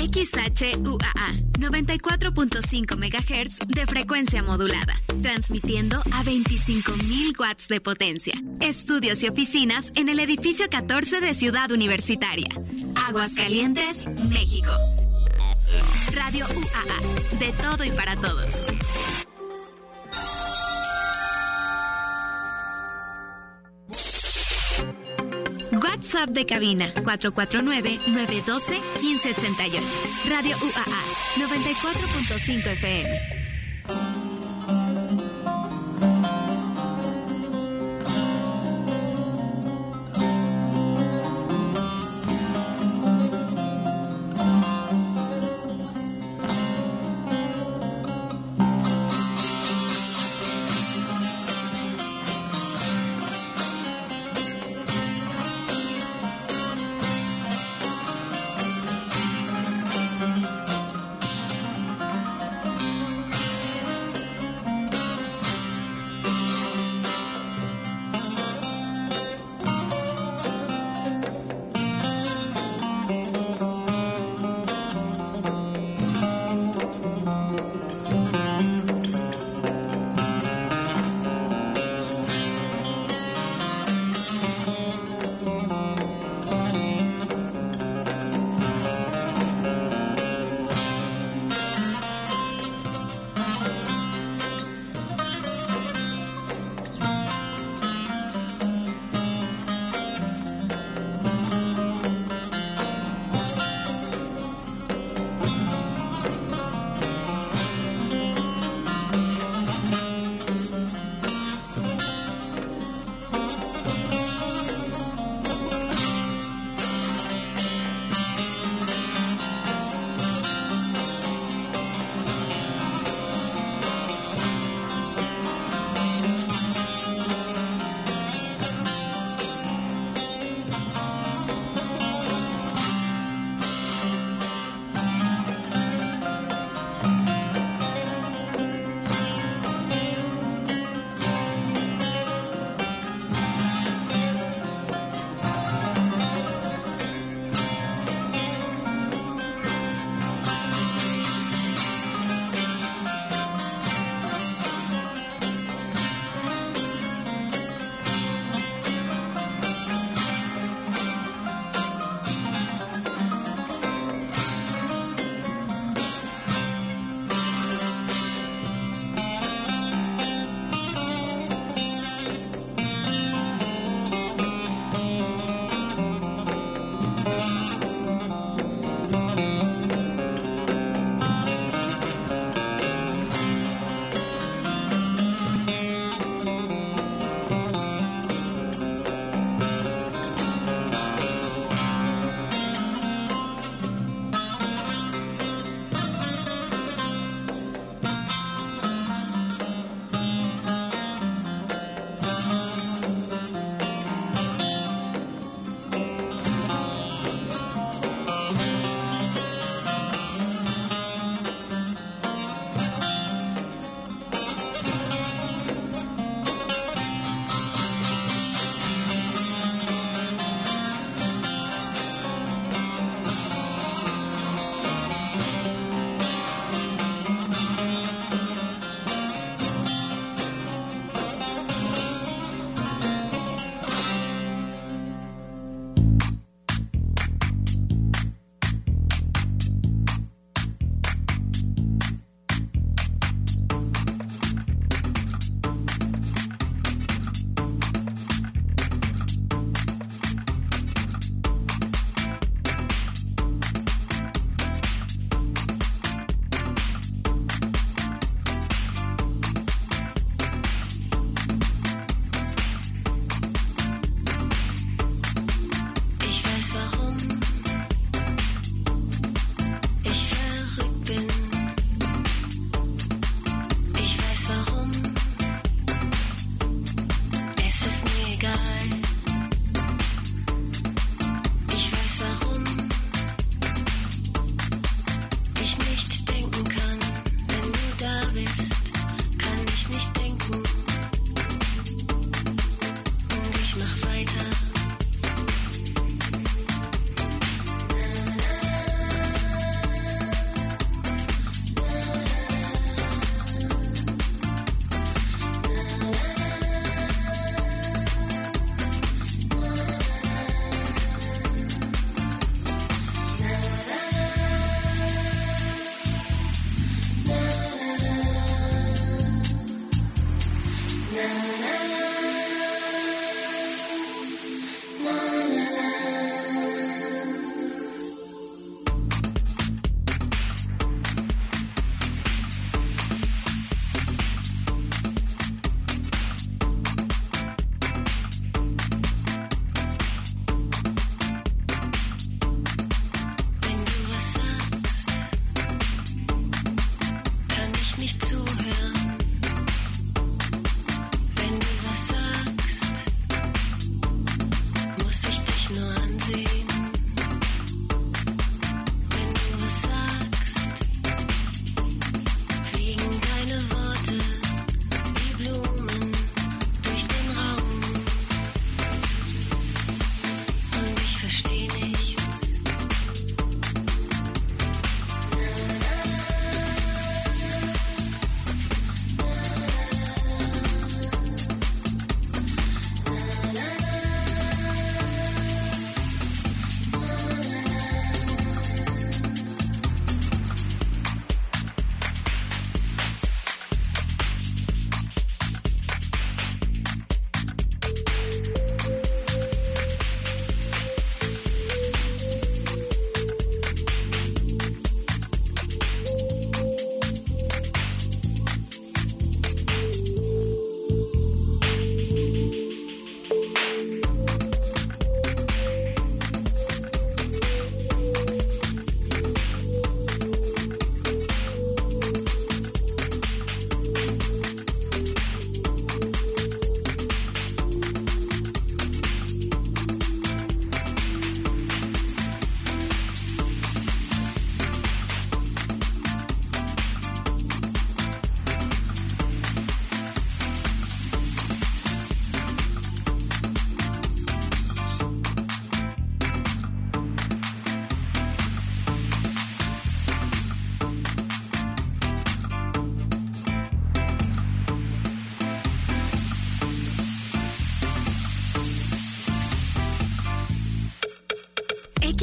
XHUAA 94.5 MHz de frecuencia modulada, transmitiendo a 25,000 watts de potencia. Estudios y oficinas en el edificio 14 de Ciudad Universitaria, Aguascalientes, México. Radio UAA, de todo y para todos. WhatsApp de cabina 449-912-1588. Radio UAA 94.5 FM.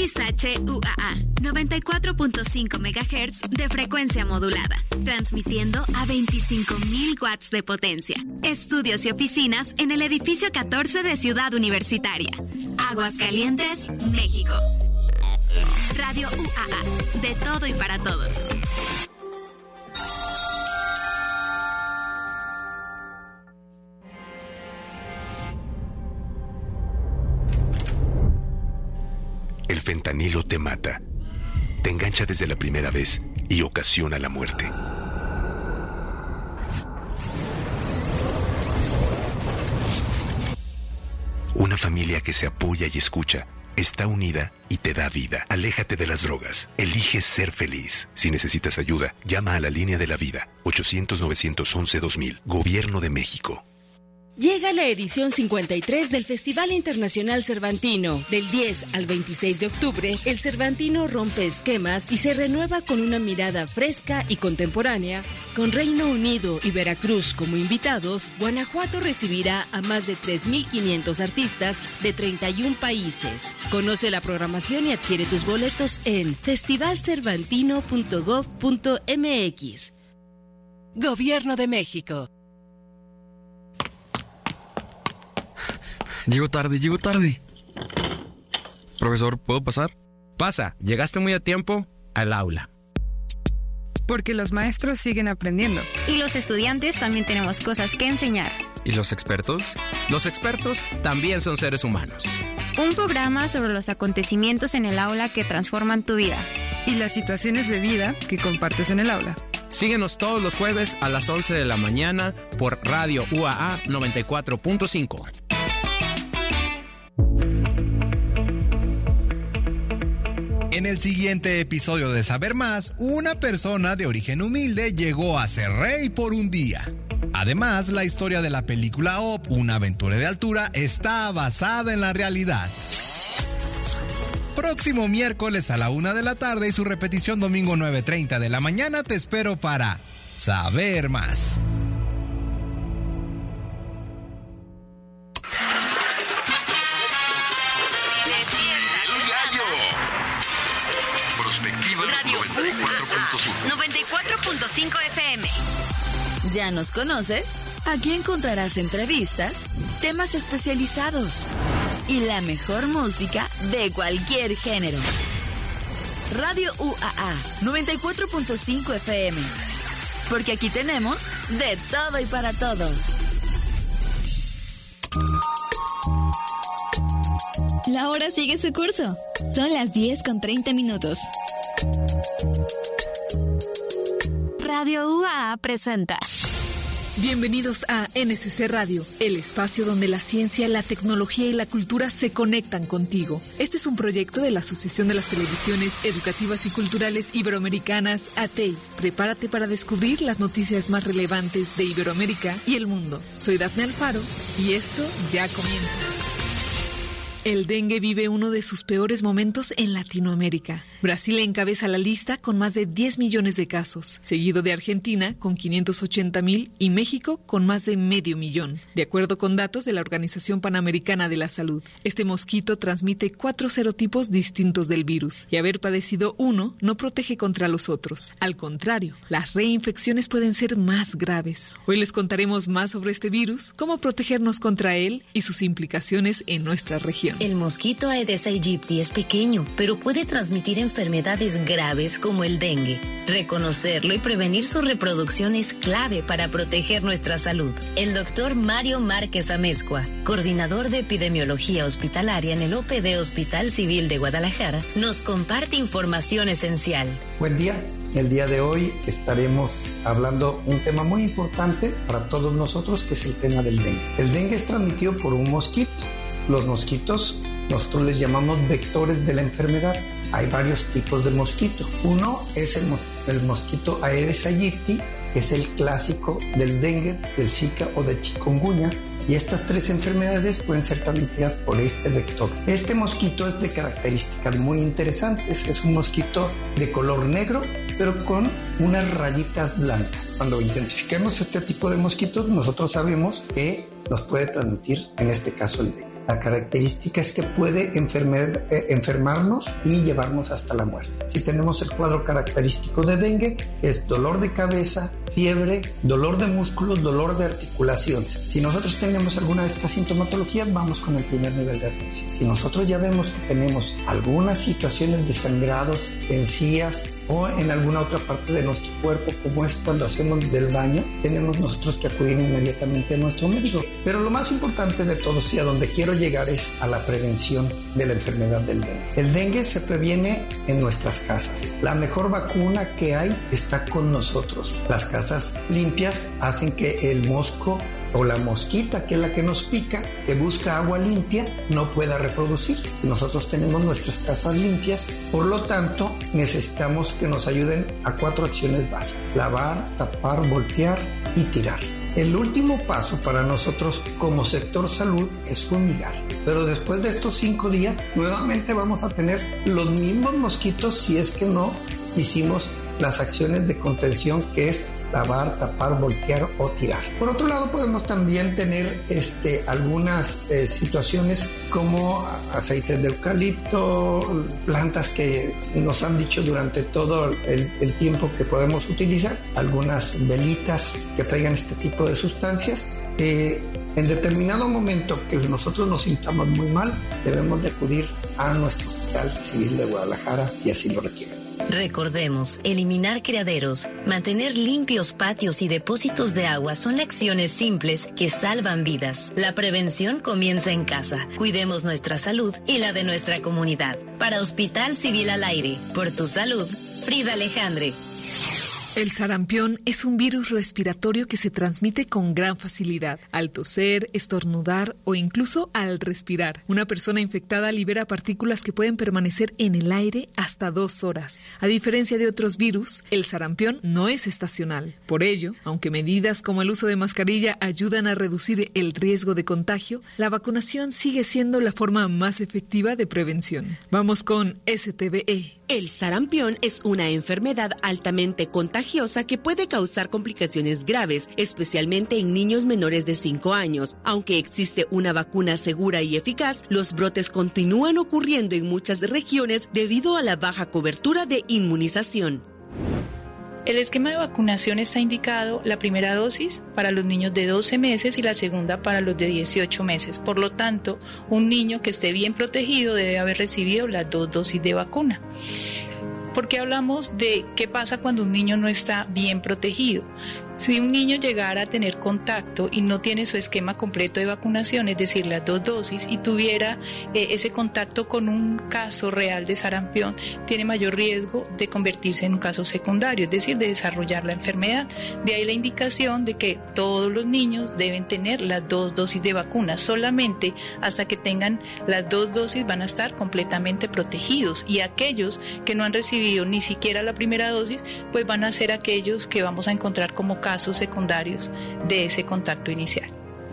XHUAA 94.5 MHz de frecuencia modulada, transmitiendo a 25.000 watts de potencia. Estudios y oficinas en el edificio 14 de Ciudad Universitaria. Aguascalientes, México. Radio UAA, de todo y para todos. El fentanilo te mata, te engancha desde la primera vez y ocasiona la muerte. Una familia que se apoya y escucha, está unida y te da vida. Aléjate de las drogas. Elige ser feliz. Si necesitas ayuda, llama a la línea de la vida. 800-911-2000. Gobierno de México. Llega la edición 53 del Festival Internacional Cervantino. Del 10 al 26 de octubre, el Cervantino rompe esquemas y se renueva con una mirada fresca y contemporánea. Con Reino Unido y Veracruz como invitados, Guanajuato recibirá a más de 3.500 artistas de 31 países. Conoce la programación y adquiere tus boletos en festivalcervantino.gov.mx. Gobierno de México. Llego tarde. Profesor, ¿puedo pasar? Pasa, llegaste muy a tiempo al aula. Porque los maestros siguen aprendiendo. Y los estudiantes también tenemos cosas que enseñar. ¿Y los expertos? Los expertos también son seres humanos. Un programa sobre los acontecimientos en el aula que transforman tu vida. Y las situaciones de vida que compartes en el aula. Síguenos todos los jueves a las 11 de la mañana por Radio UAA 94.5. En el siguiente episodio de Saber Más, una persona de origen humilde llegó a ser rey por un día. Además, la historia de la película Up, una aventura de altura, está basada en la realidad. Próximo miércoles a la 1 de la tarde y su repetición domingo 9:30 de la mañana te espero para Saber Más. Radio 94.5 FM. ¿Ya nos conoces? Aquí encontrarás entrevistas, temas especializados y la mejor música de cualquier género. Radio UAA 94.5 FM. Porque aquí tenemos de todo y para todos. La hora sigue su curso. Son las 10:30. Radio UAA presenta. Bienvenidos a NSC Radio, el espacio donde la ciencia, la tecnología y la cultura se conectan contigo. Este es un proyecto de la Asociación de las Televisiones Educativas y Culturales Iberoamericanas, ATEI. Prepárate para descubrir las noticias más relevantes de Iberoamérica y el mundo. Soy Dafne Alfaro y esto ya comienza. El dengue vive uno de sus peores momentos en Latinoamérica. Brasil encabeza la lista con más de 10 millones de casos, seguido de Argentina con 580,000 y México con más de 500,000, de acuerdo con datos de la Organización Panamericana de la Salud. Este mosquito transmite 4 serotipos distintos del virus y haber padecido uno no protege contra los otros. Al contrario, las reinfecciones pueden ser más graves. Hoy les contaremos más sobre este virus, cómo protegernos contra él y sus implicaciones en nuestra región. El mosquito Aedes aegypti es pequeño, pero puede transmitir enfermedades graves como el dengue. Reconocerlo y prevenir su reproducción es clave para proteger nuestra salud. El doctor Mario Márquez Amezcua, coordinador de epidemiología hospitalaria en el OPD Hospital Civil de Guadalajara, nos comparte información esencial. Buen día. El día de hoy estaremos hablando un tema muy importante para todos nosotros, que es el tema del dengue. El dengue es transmitido por un mosquito. Los mosquitos, nosotros les llamamos vectores de la enfermedad. Hay varios tipos de mosquito. Uno es el mosquito Aedes aegypti, que es el clásico del dengue, del zika o de chikungunya. Y estas 3 enfermedades pueden ser transmitidas por este vector. Este mosquito es de características muy interesantes. Es un mosquito de color negro, pero con unas rayitas blancas. Cuando identifiquemos este tipo de mosquitos, nosotros sabemos que nos puede transmitir, en este caso, el dengue. La característica es que puede enfermarnos y llevarnos hasta la muerte. Si tenemos el cuadro característico de dengue, es dolor de cabeza, fiebre, dolor de músculos, dolor de articulaciones. Si nosotros tenemos alguna de estas sintomatologías, vamos con el primer nivel de atención. Si nosotros ya vemos que tenemos algunas situaciones de sangrados, encías o en alguna otra parte de nuestro cuerpo, como es cuando hacemos del baño, tenemos nosotros que acudir inmediatamente a nuestro médico. Pero lo más importante de todo, y a donde quiero llegar, es a la prevención de la enfermedad del dengue. El dengue se previene en nuestras casas. La mejor vacuna que hay está con nosotros. Las casas limpias hacen que el mosco o la mosquita, que es la que nos pica, que busca agua limpia, no pueda reproducirse. Nosotros tenemos nuestras casas limpias, por lo tanto necesitamos que nos ayuden a 4 acciones básicas: lavar, tapar, voltear y tirar. El último paso para nosotros como sector salud es fumigar. Pero después de estos 5 días, nuevamente vamos a tener los mismos mosquitos si es que no hicimos las acciones de contención, que es lavar, tapar, voltear o tirar. Por otro lado, podemos también tener algunas situaciones como aceites de eucalipto, plantas que nos han dicho durante todo el tiempo que podemos utilizar, algunas velitas que traigan este tipo de sustancias. En determinado momento que nosotros nos sintamos muy mal, debemos de acudir a nuestro Hospital Civil de Guadalajara y así lo requieren. Recordemos, eliminar criaderos, mantener limpios patios y depósitos de agua son acciones simples que salvan vidas. La prevención comienza en casa. Cuidemos nuestra salud y la de nuestra comunidad. Para Hospital Civil al Aire, por tu salud, Frida Alejandre. El sarampión es un virus respiratorio que se transmite con gran facilidad al toser, estornudar o incluso al respirar. Una persona infectada libera partículas que pueden permanecer en el aire hasta 2 horas. A diferencia de otros virus, el sarampión no es estacional. Por ello, aunque medidas como el uso de mascarilla ayudan a reducir el riesgo de contagio, la vacunación sigue siendo la forma más efectiva de prevención. Vamos con STBE. El sarampión es una enfermedad altamente contagiosa que puede causar complicaciones graves, especialmente en niños menores de 5 años. Aunque existe una vacuna segura y eficaz, los brotes continúan ocurriendo en muchas regiones debido a la baja cobertura de inmunización. El esquema de vacunación está indicado la primera dosis para los niños de 12 meses y la segunda para los de 18 meses. Por lo tanto, un niño que esté bien protegido debe haber recibido las 2 dosis de vacuna. ¿Por qué hablamos de qué pasa cuando un niño no está bien protegido? Si un niño llegara a tener contacto y no tiene su esquema completo de vacunación, es decir, las 2 dosis, y tuviera ese contacto con un caso real de sarampión, tiene mayor riesgo de convertirse en un caso secundario, es decir, de desarrollar la enfermedad. De ahí la indicación de que todos los niños deben tener las 2 dosis de vacuna. Solamente hasta que tengan las 2 dosis van a estar completamente protegidos, y aquellos que no han recibido ni siquiera la primera dosis, pues van a ser aquellos que vamos a encontrar como casos secundarios de ese contacto inicial.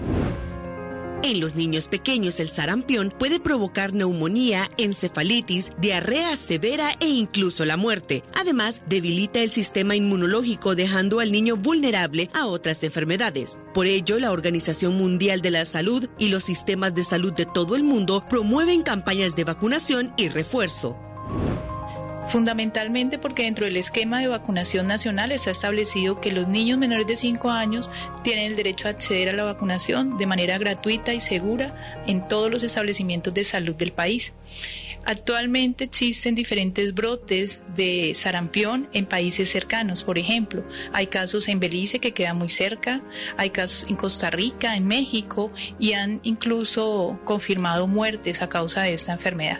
En los niños pequeños, el sarampión puede provocar neumonía, encefalitis, diarrea severa e incluso la muerte. Además, debilita el sistema inmunológico, dejando al niño vulnerable a otras enfermedades. Por ello, la Organización Mundial de la Salud y los sistemas de salud de todo el mundo promueven campañas de vacunación y refuerzo. Fundamentalmente porque dentro del esquema de vacunación nacional está establecido que los niños menores de 5 años tienen el derecho a acceder a la vacunación de manera gratuita y segura en todos los establecimientos de salud del país. Actualmente existen diferentes brotes de sarampión en países cercanos. Por ejemplo, hay casos en Belice, que queda muy cerca, hay casos en Costa Rica, en México, y han incluso confirmado muertes a causa de esta enfermedad.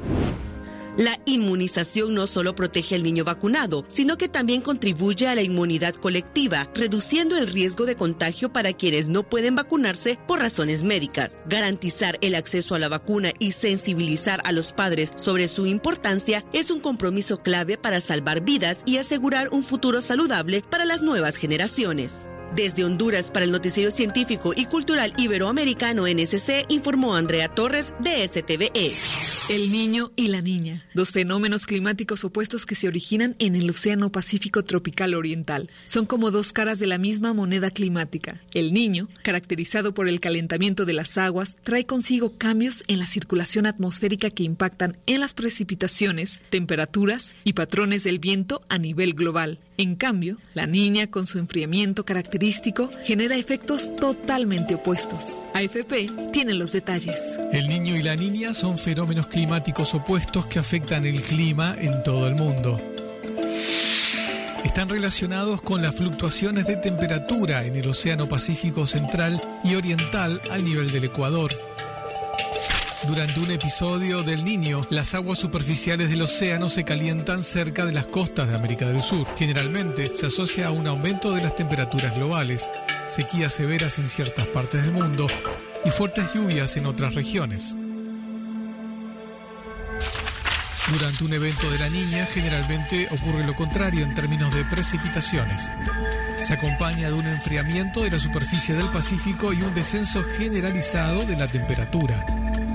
La inmunización no solo protege al niño vacunado, sino que también contribuye a la inmunidad colectiva, reduciendo el riesgo de contagio para quienes no pueden vacunarse por razones médicas. Garantizar el acceso a la vacuna y sensibilizar a los padres sobre su importancia es un compromiso clave para salvar vidas y asegurar un futuro saludable para las nuevas generaciones. Desde Honduras para el Noticiero Científico y Cultural Iberoamericano NSC, informó Andrea Torres de STVE. El niño y la niña, dos fenómenos climáticos opuestos que se originan en el Océano Pacífico tropical oriental. Son como dos caras de la misma moneda climática. El niño, caracterizado por el calentamiento de las aguas, trae consigo cambios en la circulación atmosférica que impactan en las precipitaciones, temperaturas y patrones del viento a nivel global. En cambio, la niña, con su enfriamiento característico, genera efectos totalmente opuestos. AFP tiene los detalles. El niño y la niña son fenómenos climáticos opuestos que afectan el clima en todo el mundo. Están relacionados con las fluctuaciones de temperatura en el Océano Pacífico Central y Oriental al nivel del Ecuador. Durante un episodio del Niño, las aguas superficiales del océano se calientan cerca de las costas de América del Sur. Generalmente se asocia a un aumento de las temperaturas globales, sequías severas en ciertas partes del mundo y fuertes lluvias en otras regiones. Durante un evento de la Niña, generalmente ocurre lo contrario en términos de precipitaciones. Se acompaña de un enfriamiento de la superficie del Pacífico y un descenso generalizado de la temperatura.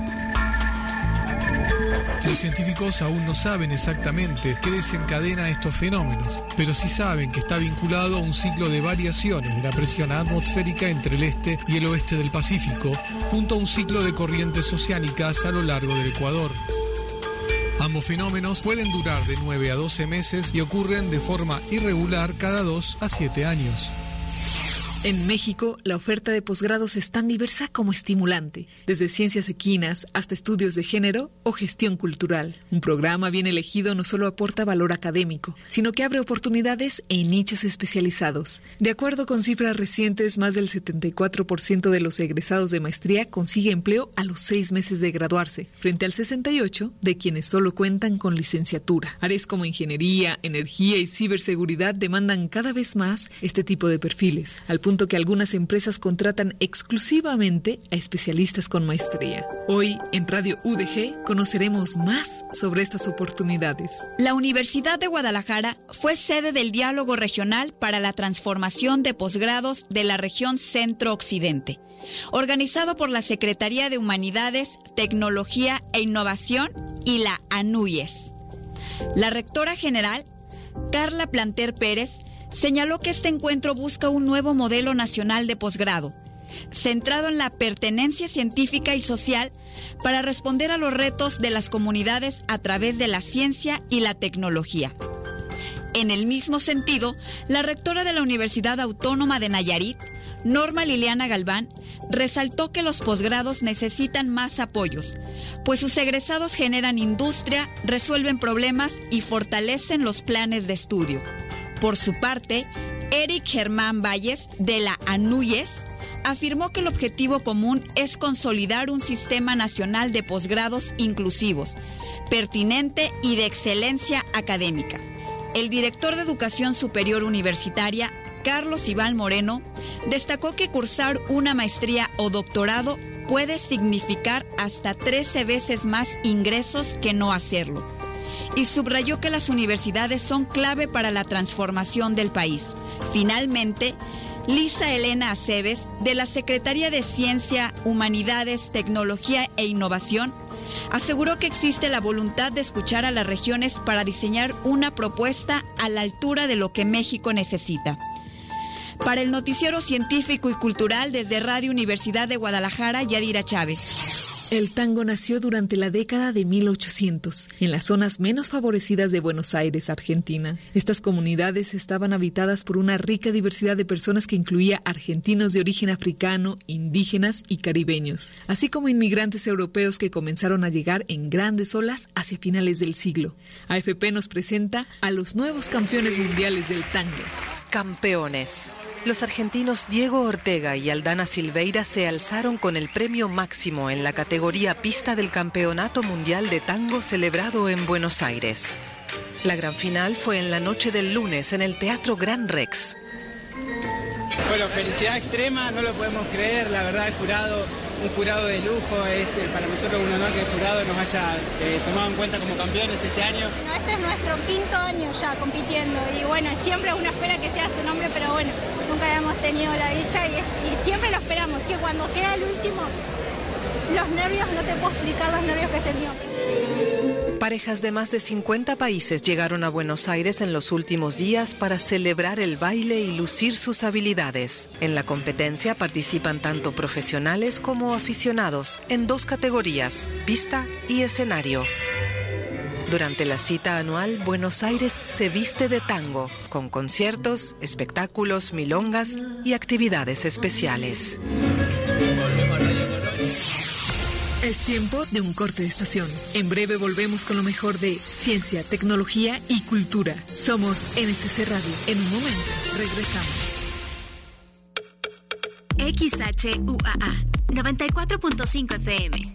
Los científicos aún no saben exactamente qué desencadena estos fenómenos, pero sí saben que está vinculado a un ciclo de variaciones de la presión atmosférica entre el este y el oeste del Pacífico, junto a un ciclo de corrientes oceánicas a lo largo del Ecuador. Ambos fenómenos pueden durar de 9 a 12 meses y ocurren de forma irregular cada 2 a 7 años. En México, la oferta de posgrados es tan diversa como estimulante, desde ciencias equinas hasta estudios de género o gestión cultural. Un programa bien elegido no solo aporta valor académico, sino que abre oportunidades en nichos especializados. De acuerdo con cifras recientes, más del 74% de los egresados de maestría consigue empleo a los 6 meses de graduarse, frente al 68% de quienes solo cuentan con licenciatura. Áreas como ingeniería, energía y ciberseguridad demandan cada vez más este tipo de perfiles, al punto que algunas empresas contratan exclusivamente a especialistas con maestría. Hoy, en Radio UDG, conoceremos más sobre estas oportunidades. La Universidad de Guadalajara fue sede del Diálogo Regional para la Transformación de Posgrados de la Región Centro-Occidente, organizado por la Secretaría de Humanidades, Tecnología e Innovación y la ANUYES. La rectora general, Carla Planter Pérez, señaló que este encuentro busca un nuevo modelo nacional de posgrado, centrado en la pertenencia científica y social para responder a los retos de las comunidades a través de la ciencia y la tecnología. En el mismo sentido, la rectora de la Universidad Autónoma de Nayarit, Norma Liliana Galván, resaltó que los posgrados necesitan más apoyos, pues sus egresados generan industria, resuelven problemas y fortalecen los planes de estudio. Por su parte, Eric Germán Valles, de la ANUYES, afirmó que el objetivo común es consolidar un sistema nacional de posgrados inclusivos, pertinente y de excelencia académica. El director de Educación Superior Universitaria, Carlos Iván Moreno, destacó que cursar una maestría o doctorado puede significar hasta 13 veces más ingresos que no hacerlo, y subrayó que las universidades son clave para la transformación del país. Finalmente, Lisa Elena Aceves, de la Secretaría de Ciencia, Humanidades, Tecnología e Innovación, aseguró que existe la voluntad de escuchar a las regiones para diseñar una propuesta a la altura de lo que México necesita. Para el Noticiero Científico y Cultural desde Radio Universidad de Guadalajara, Yadira Chávez. El tango nació durante la década de 1800, en las zonas menos favorecidas de Buenos Aires, Argentina. Estas comunidades estaban habitadas por una rica diversidad de personas que incluía argentinos de origen africano, indígenas y caribeños, así como inmigrantes europeos que comenzaron a llegar en grandes olas hacia finales del siglo. AFP nos presenta a los nuevos campeones mundiales del tango. Campeones. Los argentinos Diego Ortega y Aldana Silveira se alzaron con el premio máximo en la categoría pista del Campeonato Mundial de Tango celebrado en Buenos Aires. La gran final fue en la noche del lunes en el Teatro Gran Rex. Bueno, felicidad extrema, no lo podemos creer, la verdad un jurado de lujo, es para nosotros un honor que el jurado nos haya tomado en cuenta como campeones este año. Este es nuestro 5º año ya compitiendo y bueno, siempre uno espera que sea su nombre, pero bueno, nunca habíamos tenido la dicha y siempre lo esperamos. Que cuando queda el último, los nervios, no te puedo explicar los nervios que sentí. Parejas de más de 50 países llegaron a Buenos Aires en los últimos días para celebrar el baile y lucir sus habilidades. En la competencia participan tanto profesionales como aficionados en 2 categorías, pista y escenario. Durante la cita anual, Buenos Aires se viste de tango, con conciertos, espectáculos, milongas y actividades especiales. Es tiempo de un corte de estación. En breve volvemos con lo mejor de ciencia, tecnología y cultura. Somos NSC Radio. En un momento, regresamos. XHUAA 94.5 FM.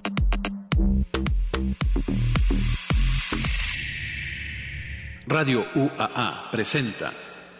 Radio UAA presenta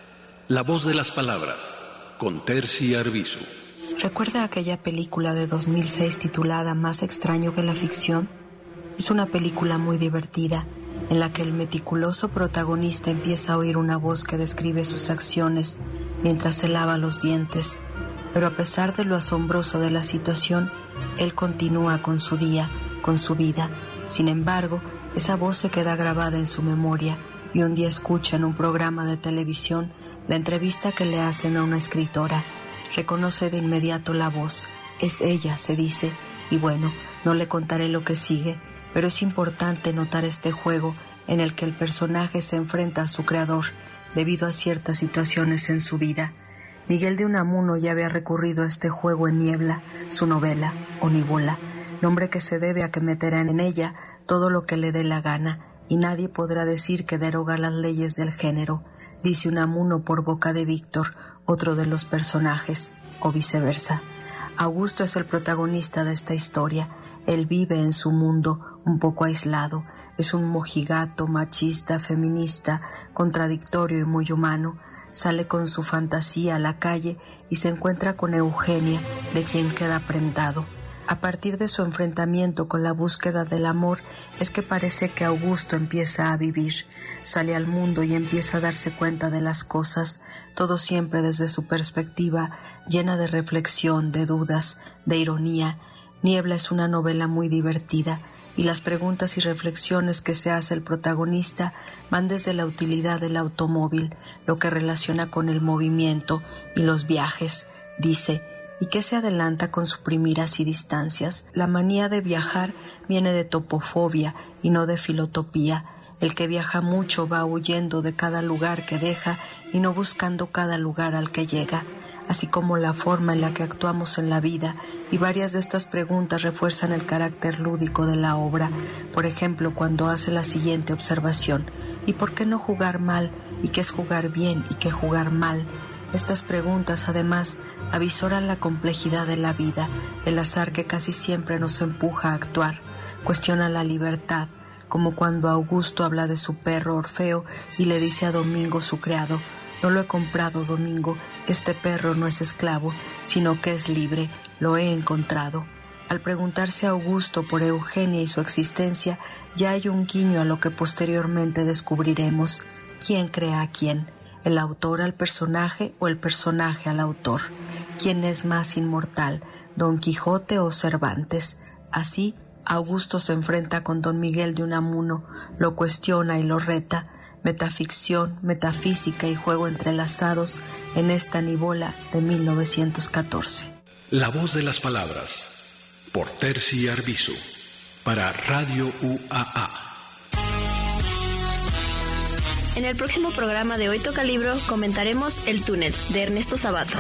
La Voz de las Palabras con Terci Arbizu. ¿Recuerda aquella película de 2006 titulada Más extraño que la ficción? Es una película muy divertida en la que el meticuloso protagonista empieza a oír una voz que describe sus acciones mientras se lava los dientes. Pero a pesar de lo asombroso de la situación, él continúa con su día, con su vida. Sin embargo, esa voz se queda grabada en su memoria y un día escucha en un programa de televisión la entrevista que le hacen a una escritora. Reconoce de inmediato la voz. Es ella, se dice, y bueno, no le contaré lo que sigue, pero es importante notar este juego en el que el personaje se enfrenta a su creador debido a ciertas situaciones en su vida. Miguel de Unamuno ya había recurrido a este juego en Niebla, su novela, Oníbola, nombre que se debe a que meterá en ella todo lo que le dé la gana, y nadie podrá decir que deroga las leyes del género, dice Unamuno por boca de Víctor, otro de los personajes, o viceversa. Augusto es el protagonista de esta historia. Él vive en su mundo, un poco aislado. Es un mojigato, machista, feminista, contradictorio y muy humano. Sale con su fantasía a la calle y se encuentra con Eugenia, de quien queda prendado. A partir de su enfrentamiento con la búsqueda del amor es que parece que Augusto empieza a vivir. Sale al mundo y empieza a darse cuenta de las cosas, todo siempre desde su perspectiva, llena de reflexión, de dudas, de ironía. Niebla es una novela muy divertida y las preguntas y reflexiones que se hace el protagonista van desde la utilidad del automóvil, lo que relaciona con el movimiento y los viajes. Dice: ¿y qué se adelanta con suprimir así distancias? La manía de viajar viene de topofobia y no de filotopía. El que viaja mucho va huyendo de cada lugar que deja y no buscando cada lugar al que llega, así como la forma en la que actuamos en la vida, y varias de estas preguntas refuerzan el carácter lúdico de la obra. Por ejemplo, cuando hace la siguiente observación: ¿y por qué no jugar mal? ¿Y qué es jugar bien? ¿Y qué jugar mal? Estas preguntas, además, avisoran la complejidad de la vida, el azar que casi siempre nos empuja a actuar. Cuestiona la libertad, como cuando Augusto habla de su perro Orfeo y le dice a Domingo, su criado: no lo he comprado, Domingo, este perro no es esclavo, sino que es libre, lo he encontrado. Al preguntarse a Augusto por Eugenia y su existencia, ya hay un guiño a lo que posteriormente descubriremos. ¿Quién crea a quién? ¿El autor al personaje o el personaje al autor? ¿Quién es más inmortal, Don Quijote o Cervantes? Así, Augusto se enfrenta con Don Miguel de Unamuno, lo cuestiona y lo reta. Metaficción, metafísica y juego entrelazados en esta Nibola de 1914. La Voz de las Palabras, por Terci Arbizu, para Radio UAA. En el próximo programa de Hoy Toca Libro comentaremos El túnel, de Ernesto Sabato.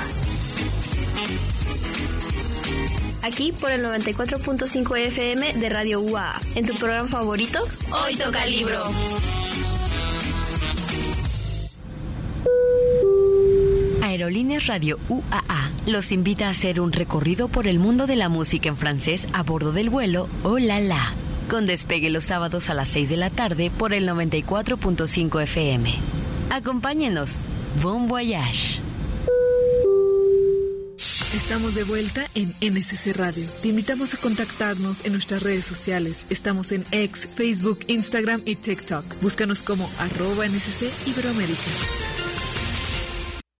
Aquí por el 94.5 FM de Radio UAA, en tu programa favorito, Hoy Toca Libro. Aerolíneas Radio UAA los invita a hacer un recorrido por el mundo de la música en francés a bordo del vuelo Oh La La, con despegue los sábados a las 6 de la tarde por el 94.5 FM. Acompáñenos. Bon voyage. Estamos de vuelta en NSC Radio. Te invitamos a contactarnos en nuestras redes sociales. Estamos en X, Facebook, Instagram y TikTok. Búscanos como @NSC Iberoamérica.